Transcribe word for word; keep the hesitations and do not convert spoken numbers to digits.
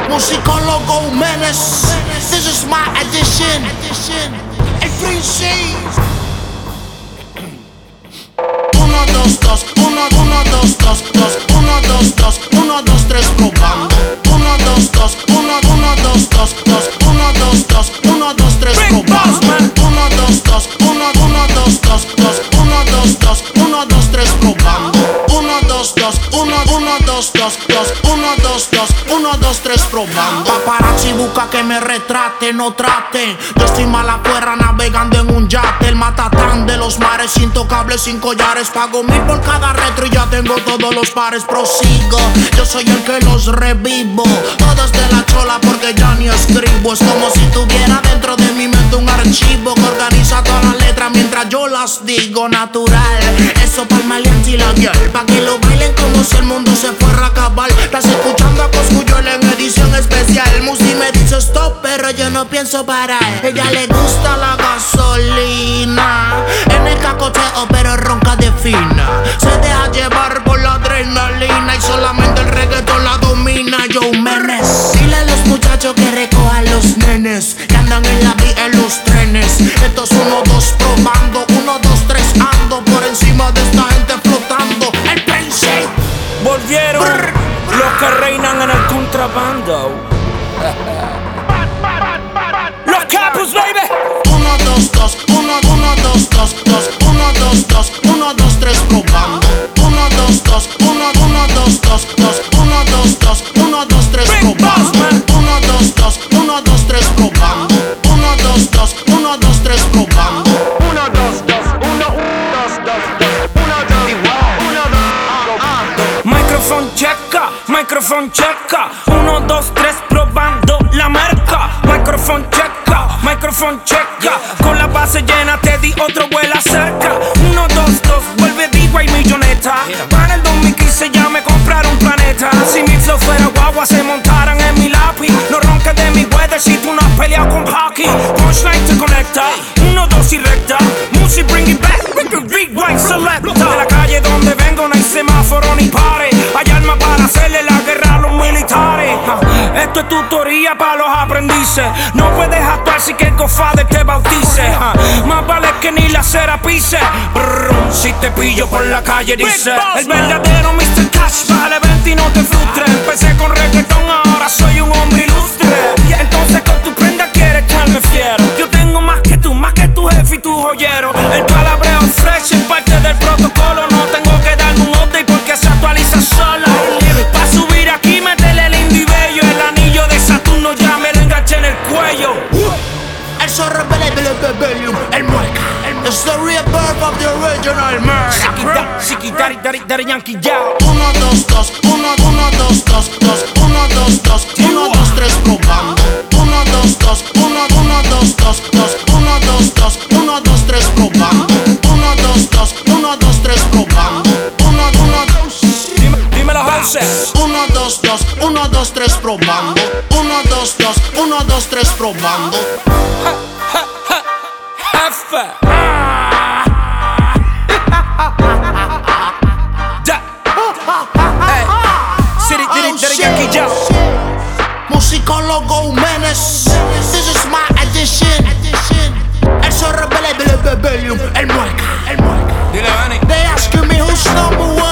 Musicólogo Menace, this is my edition. El Prince. Uno, dos, dos, uno, uno, dos, dos, dos, uno, dos, dos, uno, dos, tres, probando. Uno, dos, dos, uno, uno, dos, dos, dos, uno, dos, dos, uno, dos, tres, probando. Uno, dos, dos, uno, uno, dos, dos, dos, uno, dos, dos, uno, dos, tres, probando. Uno, dos, dos, uno, uno, dos, dos, dos, uno, dos, dos, uno, dos, tres, probando. Paparazzi busca que me retrate, no trate. Yo estoy mal afuera navegando en un yate. El matatán de los mares, intocables, sin collares. Pago mil por cada retro y ya tengo todos los pares. Prosigo, yo soy el que los revivo. Todos de la chola porque ya ni escribo. Es como si tuviera dentro de mi mente un archivo que organiza todas las letras mientras yo las digo. Natural, eso pa'l maleante y la girl, pa' que lo bailen como si el mundo se fuera a acabar. Estás escuchando a Coscuyuela en edición especial. Musi me dice stop, pero yo no pienso parar. Ella le gusta la gasolina en el cacoteo, pero ronca de fina. Se deja llevar por la adrenalina y solamente el reggaetón la domina. Yo Menes, dile a los muchachos que recojan los nenes que andan en la vía en los trenes. Estos uno, dos probando, uno, dos, tres ando por encima de esta gente flotando. El Prince. Volvieron brr, brr, los que reinan en el contrabando. Los capos, baby. Uno, dos, dos, uno, uno, dos, dos, dos, uno, dos, dos, uno, dos, tres, probando. Uno, dos, dos, uno, uno, dos, dos, dos, uno, dos, dos, uno, dos, tres, probando. Uno, dos, dos, uno, dos, tres, probando. Uno, dos, dos, uno, dos, tres, probando. Uno, dos, dos, uno, dos, dos, dos, uno, dos, uno, dos. Microphone checa, microphone checa. Uno, dos, tres, probando la marca. Microphone checa, microphone checa. Con la base llena te di otro vuela cerca. Uno, dos, dos, vuelve digo y milloneta. Para el dos mil quince ya me compraron un planeta. Si mi flow fuera guagua se montaran en mi lápiz. No ronques de mi weather si tú no has peleado con hockey. Punchline te conecta, uno, dos y recta. Music bring it back, rewind selecta. De la calle donde vengo no hay semáforo ni pare. Hay armas para hacerle la guerra a los militares. Esto es tutoría para los aprendices. No puedes actuar si que el Godfather te bautice. Más vale que ni la cera pise. Brrr, si te pillo por la calle dice el verdadero mister Cash vale veinte y no te frustres. Empecé con reggaetón, ahora soy un hombre ilustre. Entonces con tu prenda quieres que me fiero. Yo tengo más que tú, más que tu jefe y tu joyero. El palabreo fresh es parte del protocolo. No tengo que darme un update porque se actualiza sola. Pa' subir aquí métele el indio y bello. El anillo de Saturno ya me lo enganché en el cuello. El zorro Belebelebelium, el mueca. It's the rebirth of the original murder. Siki Daddy Daddy Daddy Yankee Yao. Uno, dos, dos, uno, uno, dos, dos, dos, uno, dos, dos, uno, dos, tres, probando. Uno, dos, dos, uno, uno, dos, dos, dos, uno, dos, dos, uno, dos, tres, probando. Uno, dos, dos, uno, dos, tres, probando. Uno, uno, dos. Dímelo, Jose. Uno, dos, dos, uno, dos, tres, probando. Uno, dos, dos, uno, dos, tres, probando. Jefe. City Daddy Daddy Yankee Yao. Musicólogo Menace, this is my edition. El zorro Belebelebelium, el mueca, el mueca. Dile, Vani. They asking me who's number one.